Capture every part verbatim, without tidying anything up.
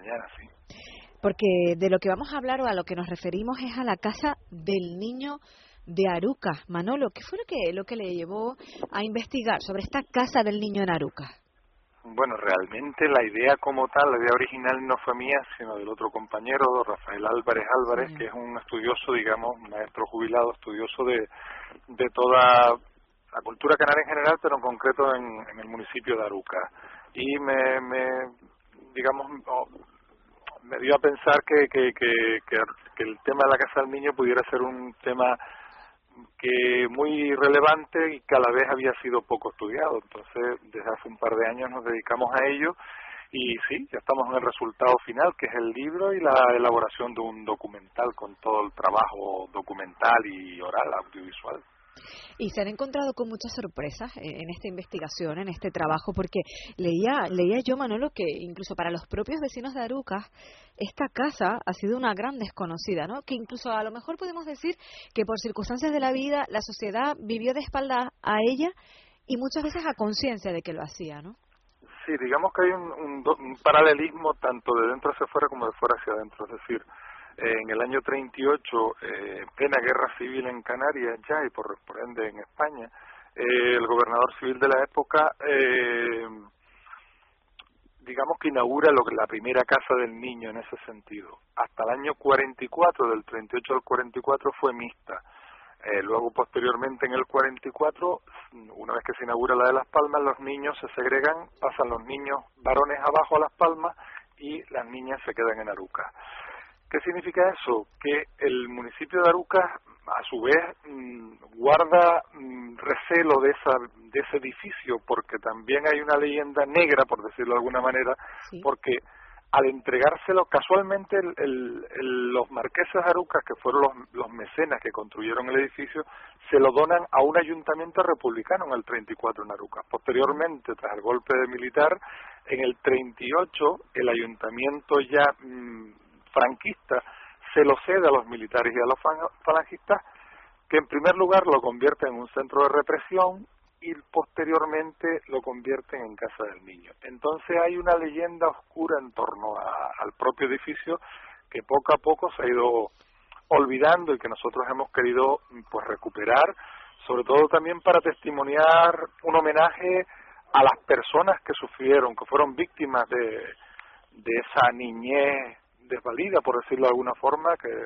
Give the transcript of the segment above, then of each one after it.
mañana, sí. Porque de lo que vamos a hablar o a lo que nos referimos es a la casa del niño de Arucas. Manolo, ¿qué fue lo que, lo que le llevó a investigar sobre esta casa del niño en Arucas? Bueno, realmente la idea como tal, la idea original no fue mía, sino del otro compañero, Rafael Álvarez Álvarez, sí, que es un estudioso, digamos, un maestro jubilado, estudioso de, de toda la cultura canaria en general, pero en concreto en, en el municipio de Arucas. Y me, me digamos, me dio a pensar que, que, que, que, que el tema de la Casa del Niño pudiera ser un tema que muy relevante y que a la vez había sido poco estudiado. Entonces, desde hace un par de años nos dedicamos a ello y sí, ya estamos en el resultado final, que es el libro y la elaboración de un documental con todo el trabajo documental y oral, audiovisual. Y se han encontrado con muchas sorpresas en esta investigación, en este trabajo, porque leía leía yo, Manolo, que incluso para los propios vecinos de Arucas, esta casa ha sido una gran desconocida, ¿no? Que incluso a lo mejor podemos decir que por circunstancias de la vida, la sociedad vivió de espaldas a ella y muchas veces a conciencia de que lo hacía, ¿no? Sí, digamos que hay un, un, un paralelismo tanto de dentro hacia afuera como de fuera hacia adentro, es decir, en el año treinta y ocho, eh, en plena guerra civil en Canarias ya y por, por ende en España, eh, el gobernador civil de la época, eh, digamos que inaugura lo que la primera casa del niño en ese sentido. Hasta el año cuarenta y cuatro, del treinta y ocho al cuarenta y cuatro, fue mixta. Eh, luego, posteriormente, en el cuarenta y cuatro, una vez que se inaugura la de Las Palmas, los niños se segregan, pasan los niños varones abajo a Las Palmas y las niñas se quedan en Arucas. ¿Qué significa eso? Que el municipio de Arucas, a su vez, mmm, guarda mmm, recelo de esa de ese edificio, porque también hay una leyenda negra, por decirlo de alguna manera, sí, porque al entregárselo, casualmente el, el, el, los marqueses de Arucas, que fueron los, los mecenas que construyeron el edificio, se lo donan a un ayuntamiento republicano en el treinta y cuatro en Arucas. Posteriormente, tras el golpe militar, en el treinta y ocho, el ayuntamiento ya mmm, franquista se lo cede a los militares y a los falangistas, que en primer lugar lo convierten en un centro de represión y posteriormente lo convierten en Casa del Niño. Entonces hay una leyenda oscura en torno a, al propio edificio que poco a poco se ha ido olvidando y que nosotros hemos querido pues recuperar, sobre todo también para testimoniar un homenaje a las personas que sufrieron, que fueron víctimas de, de esa niñez desvalida, por decirlo de alguna forma, que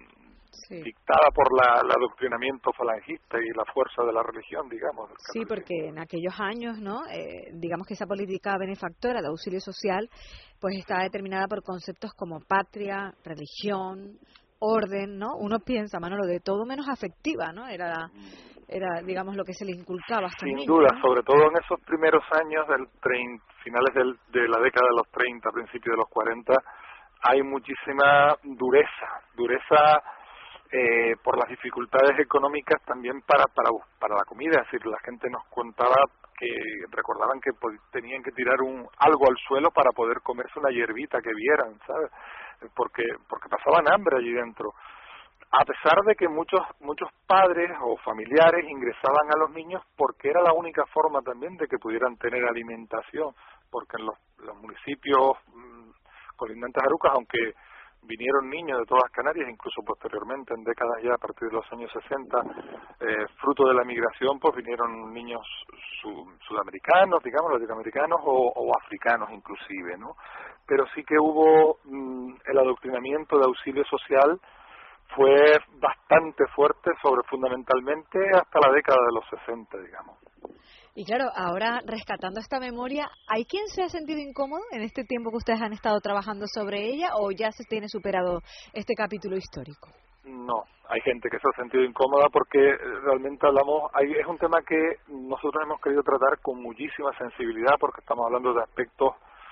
sí, dictada por la, el adoctrinamiento falangista y la fuerza de la religión, digamos. Sí, porque en aquellos años, ¿no? Eh, digamos que esa política benefactora de auxilio social, pues estaba determinada por conceptos como patria, religión, orden, ¿no? Uno piensa, Manolo, de todo menos afectiva, ¿no? Era, era digamos, lo que se le inculcaba a estos Sin niños, duda, ¿no? sobre todo en esos primeros años, del trein, finales del, de la década de los treinta, principios de los cuarenta, hay muchísima dureza, dureza eh, por las dificultades económicas también para, para para la comida. Es decir, la gente nos contaba que recordaban que tenían que tirar un algo al suelo para poder comerse una hierbita que vieran, ¿sabes? Porque porque pasaban hambre allí dentro. A pesar de que muchos muchos padres o familiares ingresaban a los niños porque era la única forma también de que pudieran tener alimentación, porque en los, los municipios mmm, colindantes a Arucas, aunque vinieron niños de todas Canarias, incluso posteriormente, en décadas ya a partir de los años sesenta, eh, fruto de la migración, pues vinieron niños su, sudamericanos, digamos, latinoamericanos o, o africanos inclusive, ¿no? Pero sí que hubo mmm, el adoctrinamiento de auxilio social fue bastante fuerte, sobre fundamentalmente hasta la década de los sesenta, digamos. Y claro, ahora rescatando esta memoria, ¿hay quien se ha sentido incómodo en este tiempo que ustedes han estado trabajando sobre ella o ya se tiene superado este capítulo histórico? No, hay gente que se ha sentido incómoda porque realmente hablamos, hay, es un tema que nosotros hemos querido tratar con muchísima sensibilidad porque estamos hablando de aspectos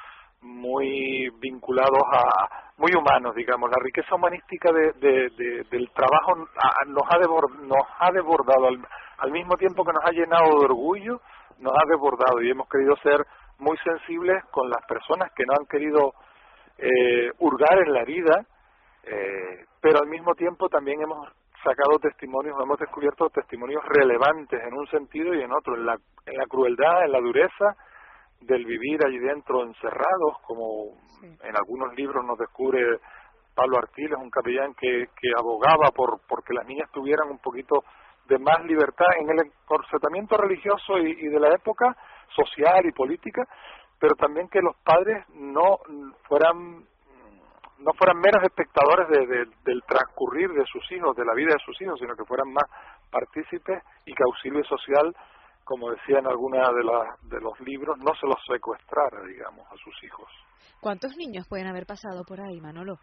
muy vinculados a, muy humanos, digamos. La riqueza humanística de, de, de, del trabajo a, nos ha desbordado, nos ha desbordado al, al mismo tiempo que nos ha llenado de orgullo, nos ha desbordado y hemos querido ser muy sensibles con las personas que no han querido eh, hurgar en la vida, eh, pero al mismo tiempo también hemos sacado testimonios, hemos descubierto testimonios relevantes en un sentido y en otro, en la, en la crueldad, en la dureza del vivir allí dentro encerrados, como sí. En algunos libros nos descubre Pablo Artiles, un capellán que, que abogaba por porque las niñas tuvieran un poquito de más libertad en el encorsetamiento religioso y, y de la época social y política, pero también que los padres no fueran no fueran meros espectadores de, de, del transcurrir de sus hijos, de la vida de sus hijos, sino que fueran más partícipes y que auxilio social, como decía en alguna de, la, de los libros, no se los secuestrara, digamos, a sus hijos. ¿Cuántos niños pueden haber pasado por ahí, Manolo?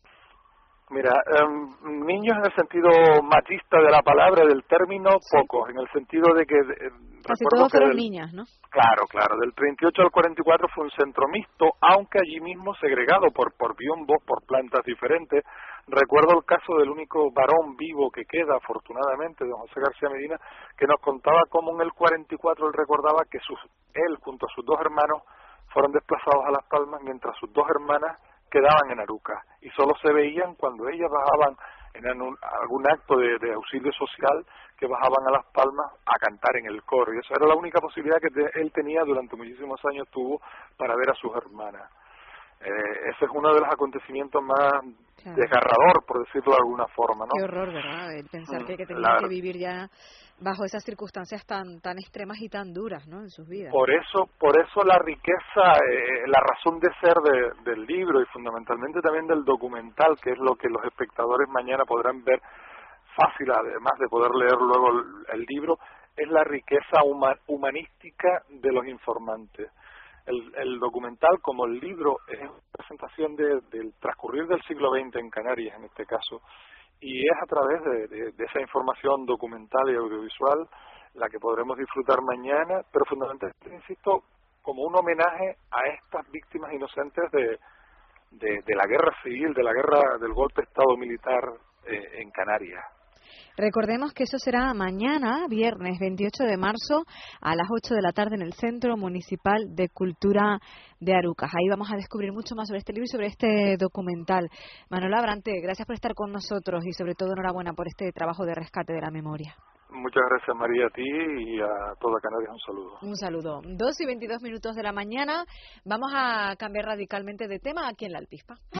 Mira, um, niños en el sentido machista de la palabra, del término, sí. Pocos, en el sentido de que... Eh, Casi todos fueron del, niñas, ¿no? Claro, claro, del treinta y ocho al cuarenta y cuatro fue un centro mixto, aunque allí mismo segregado por, por biombos, por plantas diferentes. Recuerdo el caso del único varón vivo que queda, afortunadamente, don José García Medina, que nos contaba cómo en el cuarenta y cuatro él recordaba que sus, él junto a sus dos hermanos fueron desplazados a Las Palmas, mientras sus dos hermanas quedaban en Arucas, y solo se veían cuando ellas bajaban en un, algún acto de, de auxilio social, que bajaban a Las Palmas a cantar en el coro, y esa era la única posibilidad que te, él tenía durante muchísimos años tuvo para ver a sus hermanas. Eh, ese es uno de los acontecimientos más claro. desgarrador, por decirlo de alguna forma, ¿no? Qué horror, ¿verdad? El pensar que, que tenían la... que vivir ya bajo esas circunstancias tan tan extremas y tan duras, ¿no? En sus vidas. Por eso, por eso la riqueza, eh, la razón de ser de, del libro y fundamentalmente también del documental, que es lo que los espectadores mañana podrán ver fácil, además de poder leer luego el, el libro, es la riqueza human, humanística de los informantes. El, el documental, como el libro, es una presentación de, del transcurrir del siglo veinte en Canarias, en este caso, y es a través de, de, de esa información documental y audiovisual la que podremos disfrutar mañana, pero fundamentalmente, insisto, como un homenaje a estas víctimas inocentes de, de, de la guerra civil, de la guerra del golpe de Estado militar eh, en Canarias. Recordemos que eso será mañana, viernes veintiocho de marzo, a las ocho de la tarde en el Centro Municipal de Cultura de Arucas. Ahí vamos a descubrir mucho más sobre este libro y sobre este documental. Manuel Abrante, gracias por estar con nosotros y sobre todo enhorabuena por este trabajo de rescate de la memoria. Muchas gracias, María, a ti y a toda Canarias un saludo. Un saludo. dos y veintidós minutos de la mañana. Vamos a cambiar radicalmente de tema aquí en La Alpispa.